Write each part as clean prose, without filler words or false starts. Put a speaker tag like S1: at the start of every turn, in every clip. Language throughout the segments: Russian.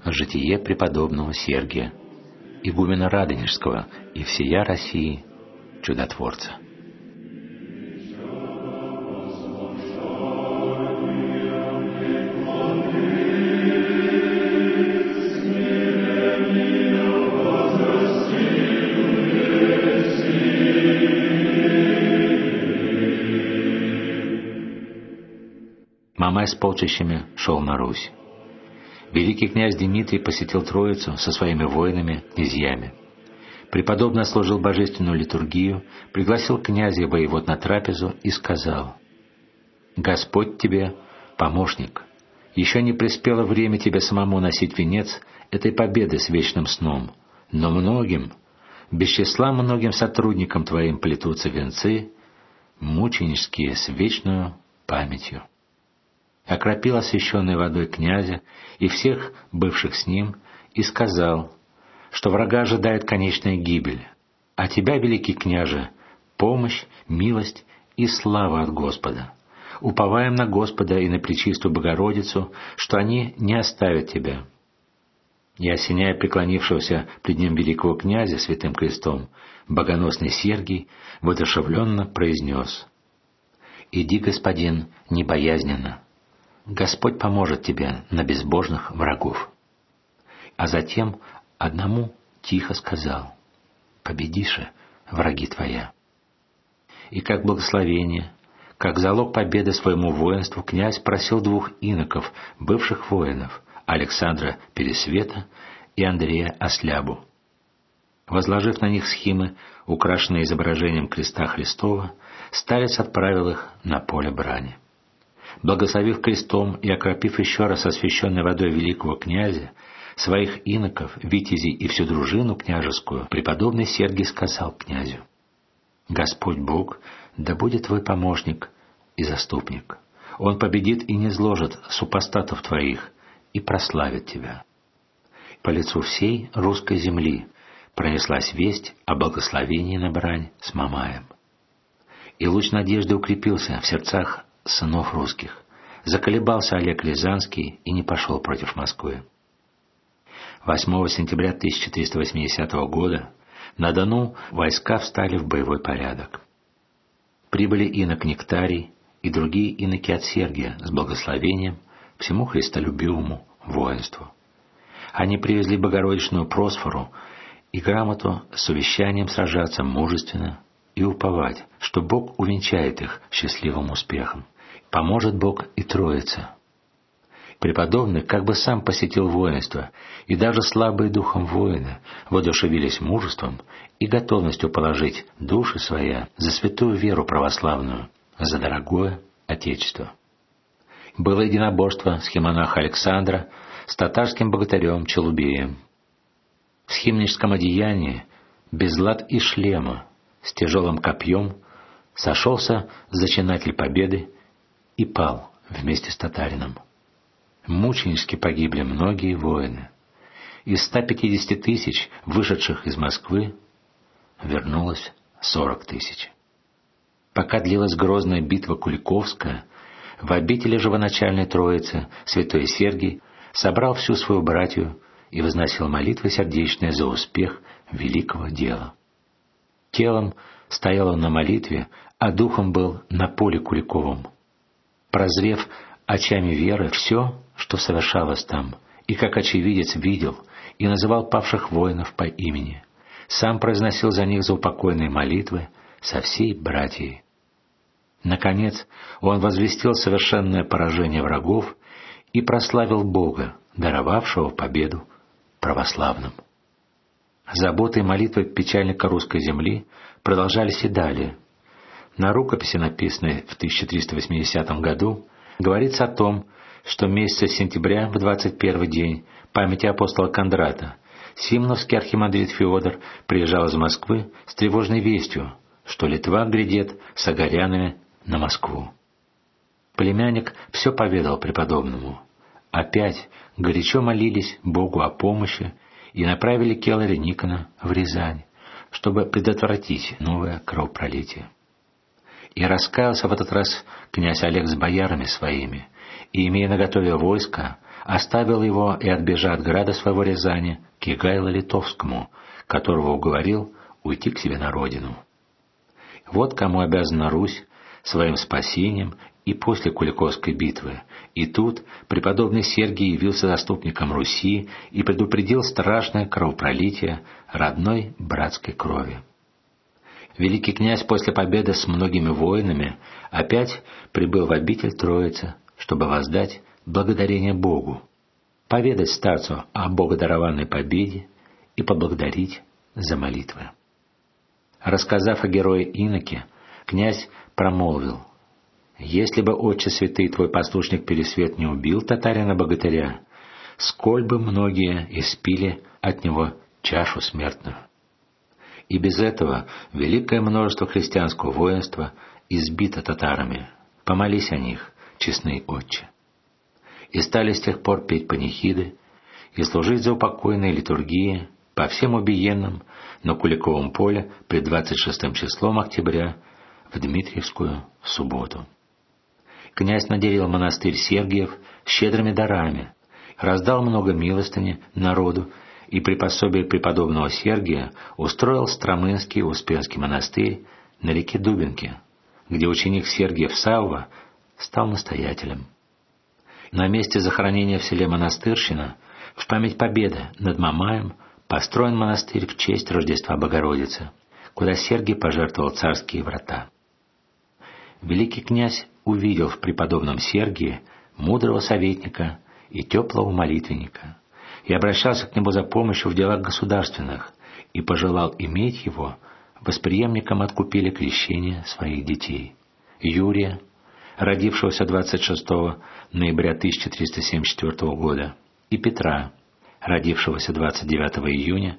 S1: Житие преподобного Сергия, игумена Радонежского и всея России чудотворца. Мамай с полчищами шел на Русь. Великий князь Дмитрий посетил Троицу со своими воинами, князьями. Преподобный служил божественную литургию, пригласил князя и воевод на трапезу и сказал: «Господь тебе помощник. Еще не приспело время тебе самому носить венец этой победы с вечным сном, но многим, без числа многим сотрудникам твоим плетутся венцы, мученические с вечную памятью». Окропил освященной водой князя и всех бывших с ним и сказал, что врага ожидает конечная гибель, а тебя, великий княже, помощь, милость и слава от Господа. Уповаем на Господа и на Пречистую Богородицу, что они не оставят тебя. И, осеняя преклонившегося пред ним великого князя святым крестом, богоносный Сергий воодушевленно произнес: «Иди, господин, небоязненно. Господь поможет тебе на безбожных врагов». А затем одному тихо сказал: «Победишь, враги твоя». И как благословение, как залог победы своему воинству, князь просил двух иноков, бывших воинов, Александра Пересвета и Андрея Ослябу. Возложив на них схимы, украшенные изображением креста Христова, старец отправил их на поле брани. Благословив крестом и окропив еще раз освященной водой великого князя, своих иноков, витязей и всю дружину княжескую, преподобный Сергий сказал князю: «Господь Бог, да будет твой помощник и заступник. Он победит и низложит супостатов твоих и прославит тебя». По лицу всей русской земли пронеслась весть о благословении на брань с Мамаем. И луч надежды укрепился в сердцах сынов русских. Заколебался Олег Рязанский и не пошел против Москвы. 8 сентября 1380 года на Дону войска встали в боевой порядок. Прибыли инок Нектарий и другие иноки от Сергия с благословением всему христолюбивому воинству. Они привезли Богородичную Просфору и грамоту с увещанием сражаться мужественно и уповать, что Бог увенчает их счастливым успехом. Поможет Бог и Троице. Преподобный как бы сам посетил воинство, и даже слабые духом воины воодушевились мужеством и готовностью положить души свои за святую веру православную, за дорогое Отечество. Было единоборство схимонаха Александра с татарским богатырем Челубеем. В схимническом одеянии, без лад и шлема, с тяжелым копьем, сошелся зачинатель победы и пал вместе с татарином. Мученически погибли многие воины. Из 150 тысяч, вышедших из Москвы, вернулось 40 тысяч. Пока длилась грозная битва Куликовская, в обители Живоначальной Троицы святой Сергий собрал всю свою братью и возносил молитвы сердечные за успех великого дела. Телом стоял он на молитве, а духом был на поле Куликовом. Прозрев очами веры все, что совершалось там, и как очевидец видел и называл павших воинов по имени, сам произносил за них заупокойные молитвы со всей братьей. Наконец, он возвестил совершенное поражение врагов и прославил Бога, даровавшего победу православным. Заботы и молитвы печальника русской земли продолжались и далее. На рукописи, написанной в 1380 году, говорится о том, что месяца сентября в 21 день памяти апостола Кондрата симоновский архимандрит Феодор приезжал из Москвы с тревожной вестью, что Литва грядет с агарянами на Москву. Племянник все поведал преподобному. Опять горячо молились Богу о помощи и направили келаря Никона в Рязань, чтобы предотвратить новое кровопролитие. И раскаялся в этот раз князь Олег с боярами своими, и, имея наготове войско, оставил его и, отбежав от града своего Рязани, к Егайло-Литовскому, которого уговорил уйти к себе на родину. Вот кому обязана Русь своим спасением и после Куликовской битвы. И тут преподобный Сергий явился заступником Руси и предупредил страшное кровопролитие родной братской крови. Великий князь после победы с многими воинами опять прибыл в обитель Троицы, чтобы воздать благодарение Богу, поведать старцу о богодарованной победе и поблагодарить за молитвы. Рассказав о герое Иноке, князь промолвил: «Если бы, отче святый, твой послушник Пересвет не убил татарина-богатыря, сколь бы многие испили от него чашу смертную. И без этого великое множество христианского воинства избито татарами. Помолись о них, честный отче». И стали с тех пор петь панихиды и служить за упокойные литургии по всем убиенным на Куликовом поле пред 26 числом октября в Дмитриевскую субботу. Князь наделил монастырь Сергиев щедрыми дарами, раздал много милостыни народу и при пособии преподобного Сергия устроил Стромынский Успенский монастырь на реке Дубинке, где ученик Сергиев Савва стал настоятелем. На месте захоронения в селе Монастырщина в память победы над Мамаем построен монастырь в честь Рождества Богородицы, куда Сергий пожертвовал царские врата. Великий князь увидел в преподобном Сергии мудрого советника и теплого молитвенника, и обращался к нему за помощью в делах государственных, и пожелал иметь его восприемником от купели крещения своих детей: Юрия, родившегося 26 ноября 1374 года, и Петра, родившегося 29 июня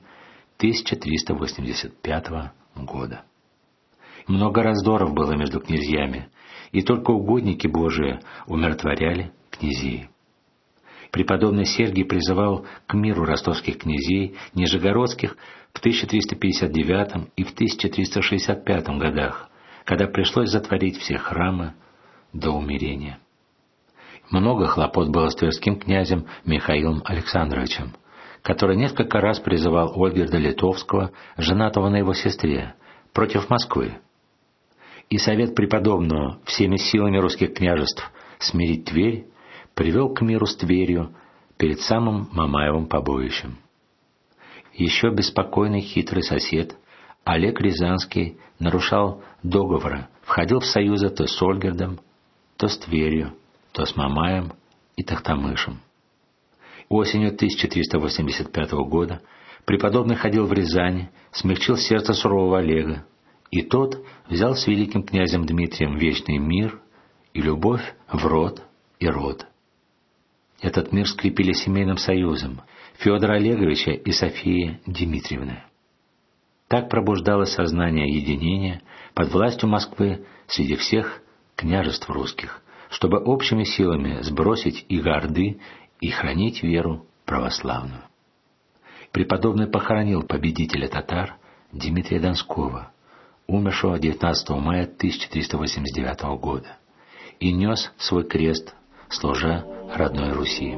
S1: 1385 года. Много раздоров было между князьями, и только угодники Божии умиротворяли князей. Преподобный Сергий призывал к миру ростовских князей нижегородских в 1359 и в 1365 годах, когда пришлось затворить все храмы до умирения. Много хлопот было с тверским князем Михаилом Александровичем, который несколько раз призывал Ольгерда Литовского, женатого на его сестре, против Москвы. И совет преподобного всеми силами русских княжеств смирить Тверь привел к миру с Тверью перед самым Мамаевым побоищем. Еще беспокойный хитрый сосед Олег Рязанский нарушал договора, входил в союзы то с Ольгердом, то с Тверью, то с Мамаем и Тохтамышем. Осенью 1385 года преподобный ходил в Рязань, смягчил сердце сурового Олега, и тот взял с великим князем Дмитрием вечный мир и любовь в род и род. Этот мир скрепили семейным союзом Федора Олеговича и Софии Дмитриевны. Так пробуждалось сознание единения под властью Москвы среди всех княжеств русских, чтобы общими силами сбросить иго Орды и хранить веру православную. Преподобный похоронил победителя татар Дмитрия Донского, умершего 19 мая 1389 года, и нес свой крест, служа родной Руси.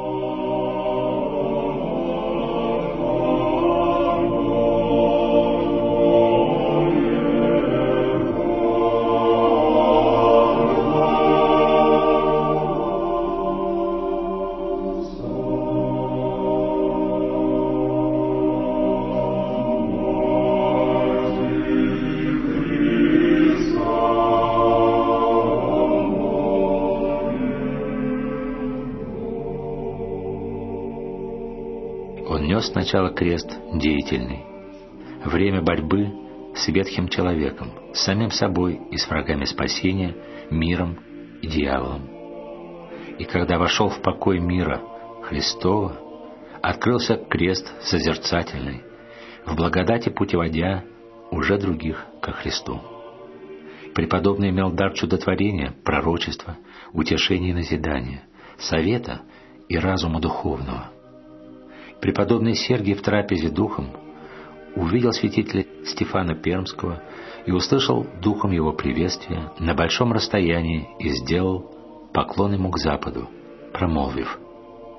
S1: Он нес сначала крест деятельный, время борьбы с ветхим человеком, с самим собой и с врагами спасения, миром и дьяволом. И когда вошел в покой мира Христова, открылся крест созерцательный, в благодати путеводя уже других ко Христу. Преподобный имел дар чудотворения, пророчества, утешения и назидания, совета и разума духовного. Преподобный Сергий в трапезе духом увидел святителя Стефана Пермского и услышал духом его приветствия на большом расстоянии и сделал поклон ему к западу, промолвив: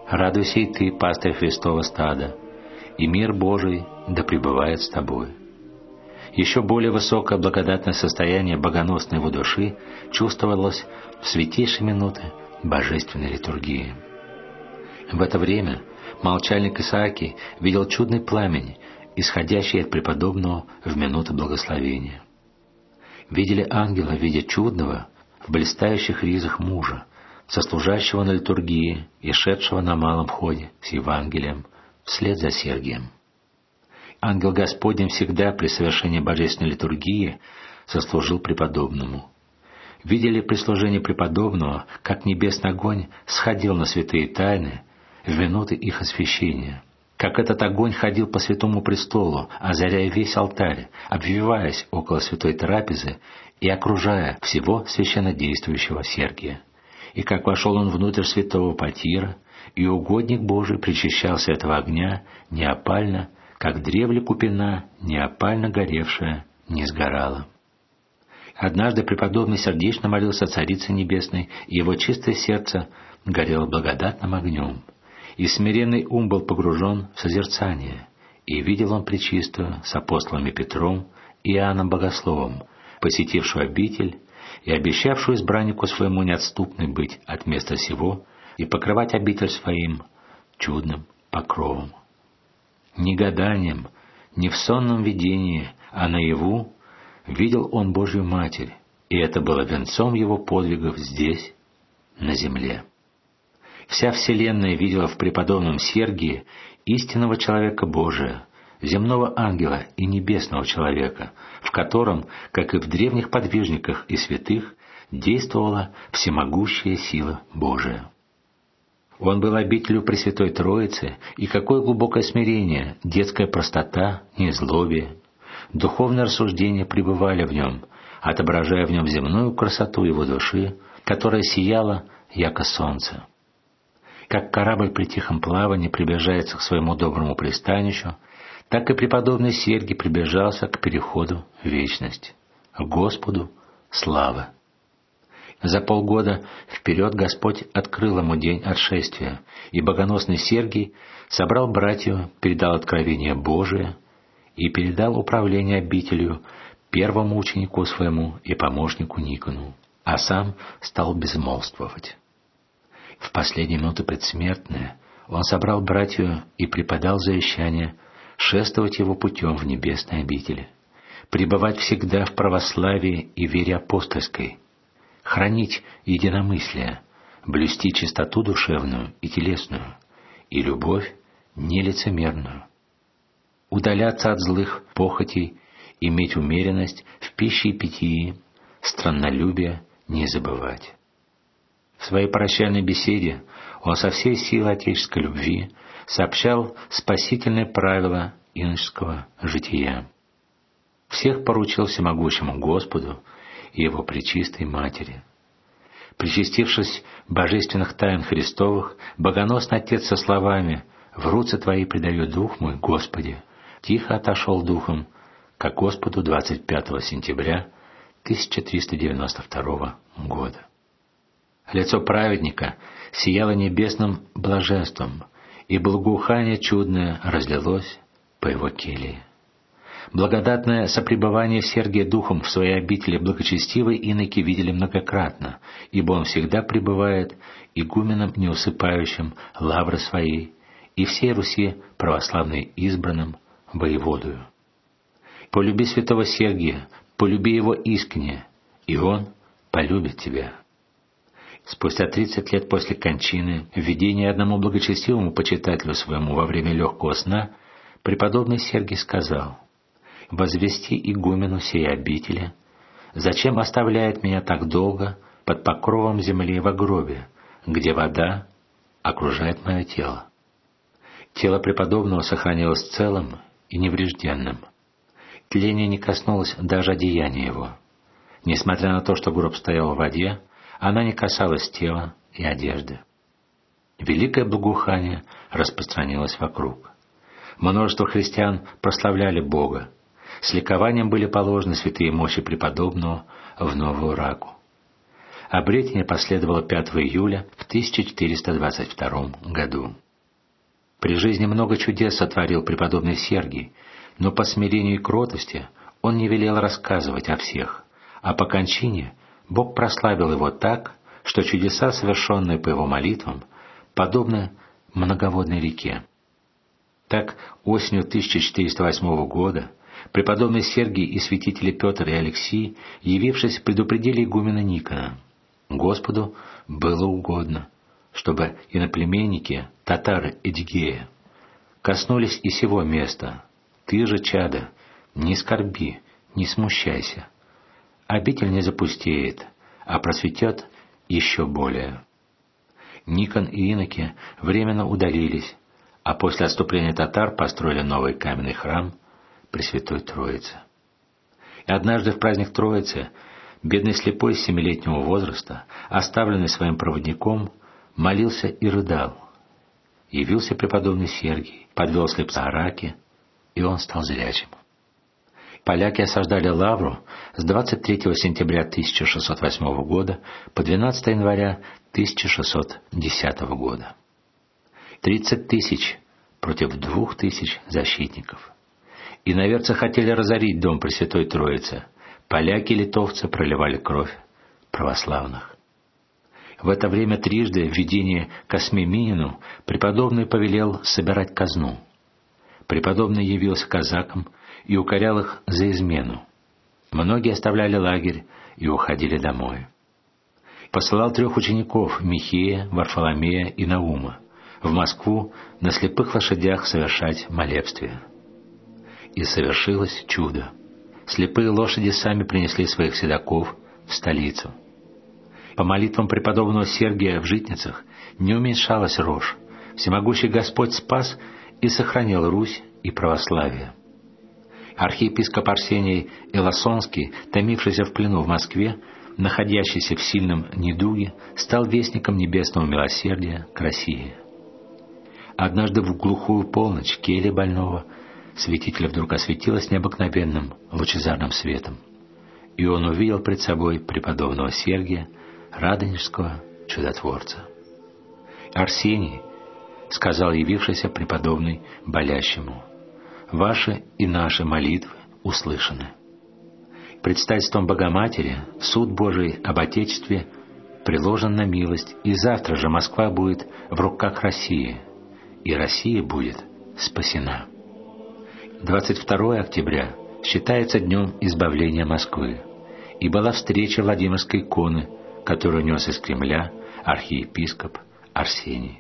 S1: Радуйся и ты, пастырь Христова стада, и мир Божий да пребывает с тобой». Еще более высокое благодатное состояние богоносной его души чувствовалось в святейшие минуты божественной литургии. В это время молчальник Исаакий видел чудный пламень, исходящий от преподобного в минуты благословения. Видели ангела в виде чудного, в блистающих ризах мужа, сослужащего на литургии и шедшего на малом ходе с Евангелием вслед за Сергием. Ангел Господень всегда при совершении божественной литургии сослужил преподобному. Видели при служении преподобного, как небесный огонь сходил на святые тайны в минуты их освящения, как этот огонь ходил по святому престолу, озаряя весь алтарь, обвиваясь около святой трапезы и окружая всего священнодействующего Сергия, и как вошел он внутрь святого потира, и угодник Божий причащался этого огня неопально, как древле купина, неопально горевшая, не сгорала. Однажды преподобный сердечно молился Царице Небесной, и его чистое сердце горело благодатным огнем, и смиренный ум был погружен в созерцание, и видел он Пречистую с апостолами Петром и Иоанном Богословом, посетившую обитель и обещавшую избраннику своему неотступной быть от места сего и покрывать обитель своим чудным покровом. Не гаданием, не в сонном видении, а наяву видел он Божью Матерь, и это было венцом его подвигов здесь, на земле. Вся вселенная видела в преподобном Сергии истинного человека Божия, земного ангела и небесного человека, в котором, как и в древних подвижниках и святых, действовала всемогущая сила Божия. Он был обителью Пресвятой Троицы, и какое глубокое смирение, детская простота, незлобие, духовное рассуждение пребывали в нем, отображая в нем земную красоту его души, которая сияла, яко солнце. Как корабль при тихом плавании приближается к своему доброму пристанищу, так и преподобный Сергий приближался к переходу в вечность, к Господу славы. За полгода вперед Господь открыл ему день отшествия, и богоносный Сергий собрал братью, передал откровение Божие и передал управление обителью первому ученику своему и помощнику Никону, а сам стал безмолвствовать. В последние минуты предсмертные он собрал братью и преподал завещание шествовать его путем в небесной обители, пребывать всегда в православии и вере апостольской, хранить единомыслие, блюсти чистоту душевную и телесную, и любовь нелицемерную, удаляться от злых похотей, иметь умеренность в пище и питье, страннолюбие не забывать. В своей прощальной беседе он со всей силой отеческой любви сообщал спасительные правила иноческого жития. Всех поручил всемогущему Господу и Его Пречистой Матери. Причастившись божественных тайн Христовых, богоносный Отец со словами «В руцы Твои предаю дух мой, Господи», тихо отошел духом ко Господу 25 сентября 1392 года. Лицо праведника сияло небесным блаженством, и благоухание чудное разлилось по его келье. Благодатное сопребывание Сергия духом в своей обители благочестивой иноки видели многократно, ибо он всегда пребывает игуменом неусыпающим лавры своей и всей Руси православной избранным воеводою. Полюби святого Сергия, полюби его искренне, и он полюбит тебя. Спустя 30 лет после кончины, в видении одному благочестивому почитателю своему во время легкого сна, преподобный Сергий сказал: «Возвести игумену сей обители, зачем оставляет меня так долго под покровом земли во гробе, где вода окружает мое тело?» Тело преподобного сохранилось целым и неврежденным. Тление не коснулось даже одеяния его. Несмотря на то, что гроб стоял в воде, она не касалась тела и одежды. Великое благоухание распространилось вокруг. Множество христиан прославляли Бога. С ликованием были положены святые мощи преподобного в новую раку. Обретение последовало 5 июля в 1422 году. При жизни много чудес сотворил преподобный Сергий, но по смирению и кротости он не велел рассказывать о всех, а по кончине Бог прославил его так, что чудеса, совершенные по его молитвам, подобны многоводной реке. Так, осенью 1408 года преподобный Сергий и святители Петр и Алексий, явившись, предупредили игумена Никона: Господу было угодно, чтобы иноплеменники, татары Эдигея, коснулись и сего места. Ты же, чадо, не скорби, не смущайся. Обитель не запустеет, а просветет еще более. Никон и иноки временно удалились, а после отступления татар построили новый каменный храм Пресвятой Троицы. И однажды в праздник Троицы бедный слепой 7-летнего возраста, оставленный своим проводником, молился и рыдал. Явился преподобный Сергий, подвел слепца Араки, и он стал зрячим. Поляки осаждали Лавру с 23 сентября 1608 года по 12 января 1610 года. 30 тысяч против 2000 защитников. Иноверцы хотели разорить дом Пресвятой Троицы. Поляки и литовцы проливали кровь православных. В это время трижды в видении Косме Минину преподобный повелел собирать казну. Преподобный явился казакам и укорял их за измену. Многие оставляли лагерь и уходили домой. Посылал 3 учеников, Михея, Варфоломея и Наума, в Москву на слепых лошадях совершать молебствие. И совершилось чудо. Слепые лошади сами принесли своих седаков в столицу. По молитвам преподобного Сергия в Житницах не уменьшалась рожь. Всемогущий Господь спас и сохранил Русь и православие. Архиепископ Арсений Илосонский, томившийся в плену в Москве, находящийся в сильном недуге, стал вестником небесного милосердия к России. Однажды в глухую полночь келья больного святителя вдруг осветилась необыкновенным лучезарным светом, и он увидел пред собой преподобного Сергия, радонежского чудотворца. «Арсений, — сказал явившийся преподобный болящему, — ваши и наши молитвы услышаны. Предстательством Богоматери суд Божий об Отечестве приложен на милость, и завтра же Москва будет в руках России, и Россия будет спасена». 22 октября считается днем избавления Москвы, и была встреча Владимирской иконы, которую нес из Кремля архиепископ Арсений.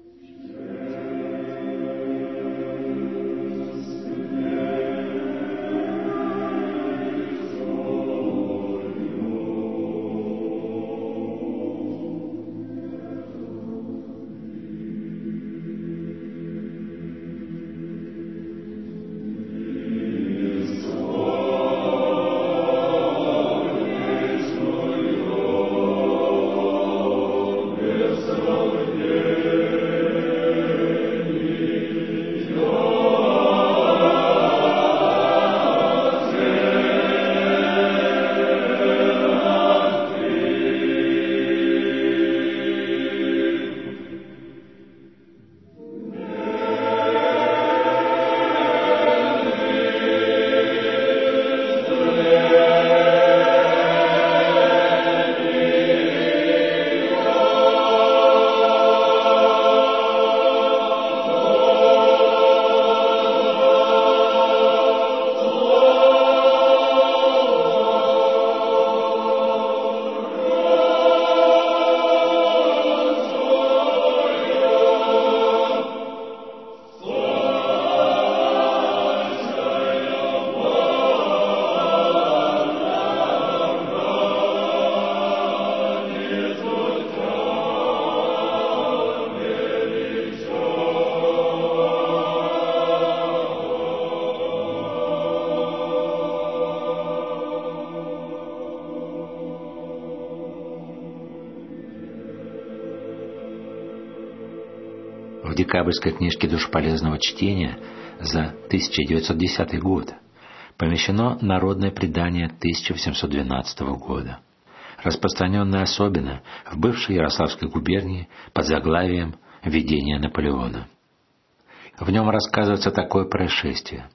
S1: В декабрьской книжке душеполезного чтения за 1910 год помещено народное предание 1812 года. распространенное особенно в бывшей Ярославской губернии под заглавием «Видение Наполеона». В нем рассказывается такое происшествие.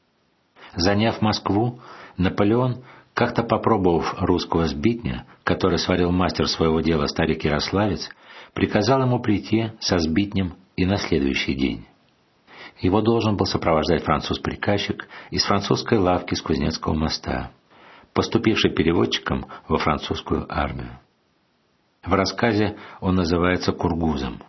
S1: Заняв Москву, Наполеон, как-то попробовав русского сбитня, который сварил мастер своего дела старик Ярославец, приказал ему прийти со сбитнем и на следующий день. Его должен был сопровождать француз-приказчик из французской лавки с Кузнецкого моста, поступивший переводчиком во французскую армию. В рассказе он называется Кургузом.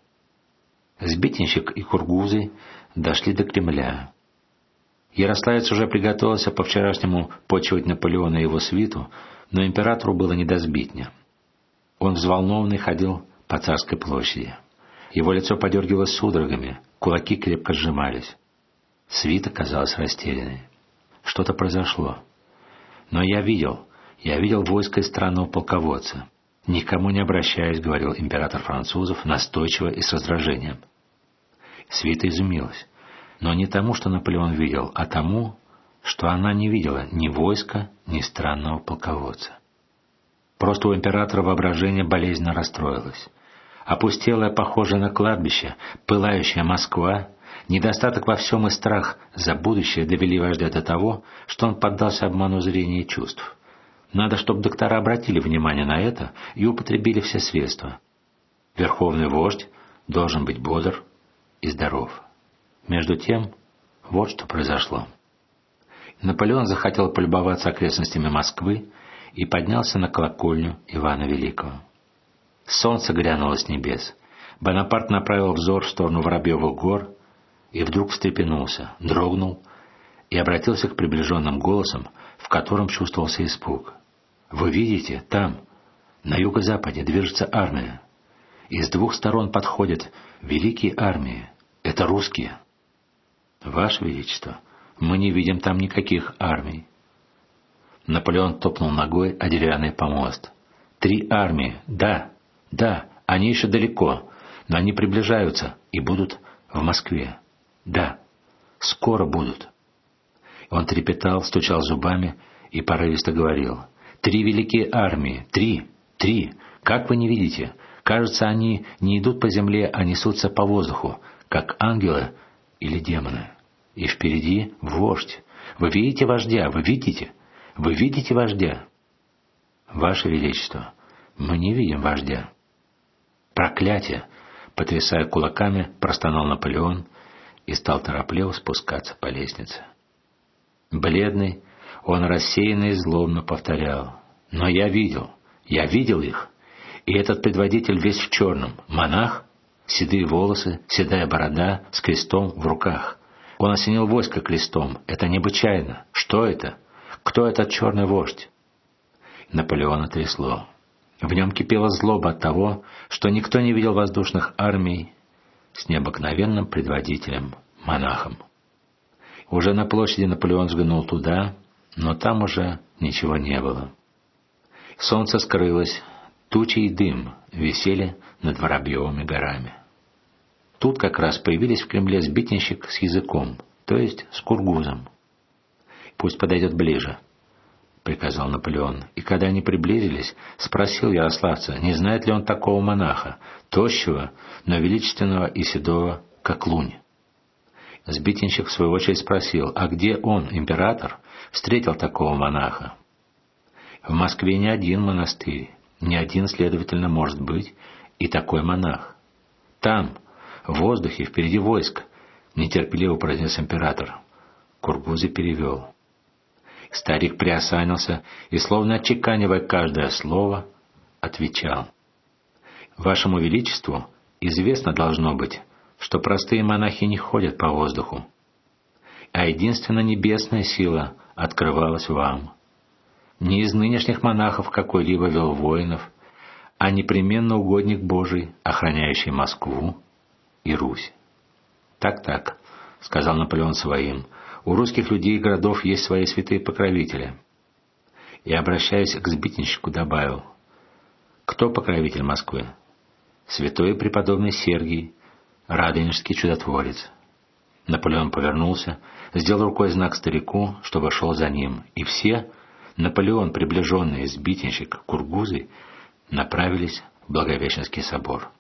S1: Сбитенщик и кургузы дошли до Кремля. Ярославец уже приготовился по-вчерашнему почивать Наполеона и его свиту, но императору было не до сбитня. Он взволнованный ходил по Царской площади. Его лицо подергивалось судорогами, кулаки крепко сжимались. Свита казалась растерянной. Что-то произошло. Но я видел войско из странного полководца. «Никому не обращаясь», — говорил император французов настойчиво и с раздражением. Свита изумилась. Но не тому, что Наполеон видел, а тому, что она не видела ни войска, ни странного полководца. Просто у императора воображение болезненно расстроилось. Опустелая, похожая на кладбище, пылающая Москва, недостаток во всем и страх за будущее довели вождя до того, что он поддался обману зрения и чувств. Надо, чтобы доктора обратили внимание на это и употребили все средства. Верховный вождь должен быть бодр и здоров. Между тем, вот что произошло. Наполеон захотел полюбоваться окрестностями Москвы и поднялся на колокольню Ивана Великого. Солнце глянуло с небес. Бонапарт направил взор в сторону Воробьевых гор и вдруг встрепенулся, дрогнул и обратился к приближенным голосам, в котором чувствовался испуг. «Вы видите, там, на юго-западе, движется армия. Из двух сторон подходят великие армии. Это русские». «Ваше Величество, мы не видим там никаких армий». Наполеон топнул ногой о деревянный помост. «3 армии, да, они еще далеко, но они приближаются и будут в Москве. Да, скоро будут». Он трепетал, стучал зубами и порывисто говорил: «3 великие армии, 3. Как вы не видите? Кажется, они не идут по земле, а несутся по воздуху, как ангелы или демоны. И впереди вождь. Вы видите вождя? Вы видите вождя?» «Ваше Величество, мы не видим вождя». «Проклятие!» — потрясая кулаками, простонал Наполеон и стал торопливо спускаться по лестнице. Бледный, он рассеянно и злобно повторял: «Но я видел их, и этот предводитель весь в черном, монах, седые волосы, седая борода, с крестом в руках. Он осенил войско крестом. Это необычайно. Что это? Кто этот черный вождь?» Наполеона трясло. В нем кипела злоба от того, что никто не видел воздушных армий с необыкновенным предводителем, монахом. Уже на площади Наполеон взглянул туда, но там уже ничего не было. Солнце скрылось, тучи и дым висели над Воробьевыми горами. Тут как раз появились в Кремле сбитенщик с языком, то есть с кургузом. «Пусть подойдет ближе», — приказал Наполеон, и когда они приблизились, спросил ярославца, не знает ли он такого монаха, тощего, но величественного и седого, как лунь. Сбитенщик в свою очередь спросил, а где он, император, встретил такого монаха? В Москве не один монастырь, не один, следовательно, может быть и такой монах. Там, в воздухе, впереди войск, нетерпеливо произнес император. Кургузы перевел. Старик приосанился и, словно отчеканивая каждое слово, отвечал: «Вашему Величеству известно должно быть, что простые монахи не ходят по воздуху, а единственно небесная сила открывалась вам. Не из нынешних монахов какой-либо вел воинов, а непременно угодник Божий, охраняющий Москву и Русь». «Так», — сказал Наполеон своим, — «у русских людей и городов есть свои святые покровители». И, обращаясь к сбитенщику, добавил: «Кто покровитель Москвы?» «Святой и преподобный Сергий, радонежский чудотворец». Наполеон повернулся, сделал рукой знак старику, чтобы шел за ним, и все, Наполеон, приближенный сбитенщик Кургузы, направились в Благовещенский собор.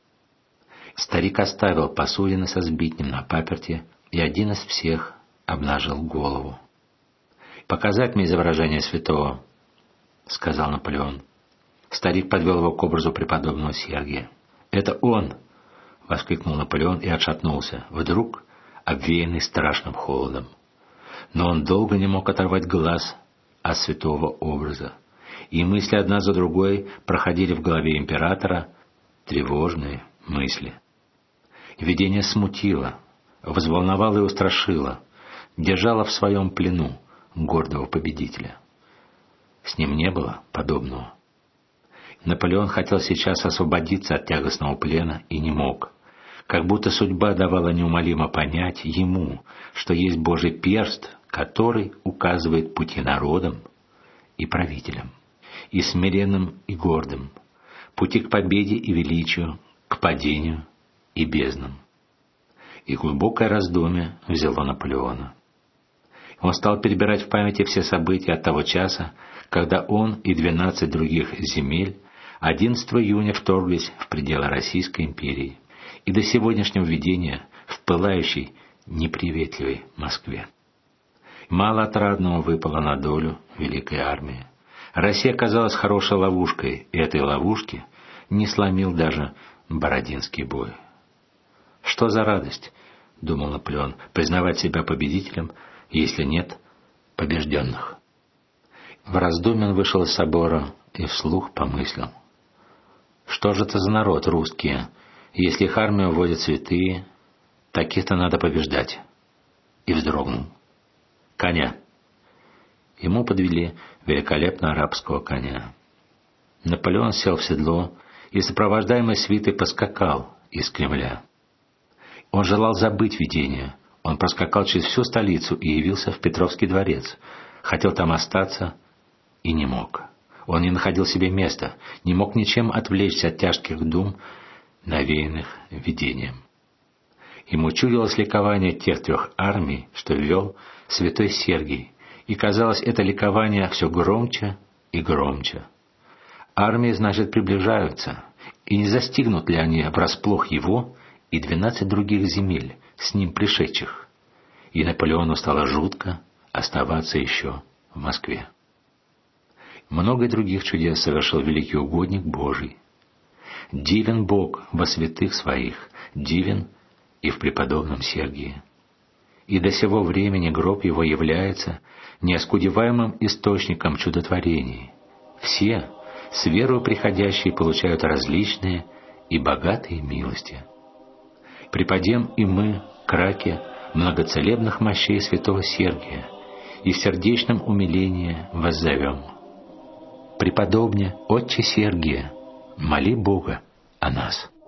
S1: Старик оставил посудины со сбитнем на паперти, и один из всех обнажил голову. «Показать мне изображение святого», — сказал Наполеон. Старик подвел его к образу преподобного Сергия. «Это он!» — воскликнул Наполеон и отшатнулся, вдруг обвеянный страшным холодом. Но он долго не мог оторвать глаз от святого образа, и мысли одна за другой проходили в голове императора, тревожные мысли. Видение смутило, взволновало и устрашило, держало в своем плену гордого победителя. С ним не было подобного. Наполеон хотел сейчас освободиться от тягостного плена и не мог. Как будто судьба давала неумолимо понять ему, что есть Божий перст, который указывает пути народам и правителям, и смиренным, и гордым, пути к победе и величию, к падению и безднам. И глубокое раздумье взяло Наполеона. Он стал перебирать в памяти все события от того часа, когда он и 12 других земель 11 июня вторглись в пределы Российской империи, и до сегодняшнего видения в пылающей, неприветливой Москве. Мало отрадного выпало на долю великой армии. Россия оказалась хорошей ловушкой, и этой ловушки не сломил даже Бородинский бой. «Что за радость, — думал Наполеон, — признавать себя победителем, если нет побежденных?» В раздумье он вышел из собора и вслух помыслил: «Что же это за народ русские? Если их армию вводят святые, таких-то надо побеждать». И вздрогнул. «Коня!» Ему подвели великолепно арабского коня. Наполеон сел в седло и, сопровождаемый свитой, поскакал из Кремля. Он желал забыть видение. Он проскакал через всю столицу и явился в Петровский дворец. Хотел там остаться и не мог. Он не находил себе места, не мог ничем отвлечься от тяжких дум, навеянных видением. Ему чудилось ликование тех 3 армий, что вел святой Сергий, и казалось, это ликование все громче и громче. Армии, значит, приближаются, и не застигнут ли они врасплох его и 12 других земель, с ним пришедших? И Наполеону стало жутко оставаться еще в Москве. Много других чудес совершил великий угодник Божий. Дивен Бог во святых своих, дивен и в преподобном Сергии. И до сего времени гроб его является неоскудеваемым источником чудотворений. Все, с верою приходящие, получают различные и богатые милости. Припадем и мы к раке многоцелебных мощей святого Сергия и в сердечном умилении воззовем: «Преподобне, Отче Сергия, моли Бога о нас».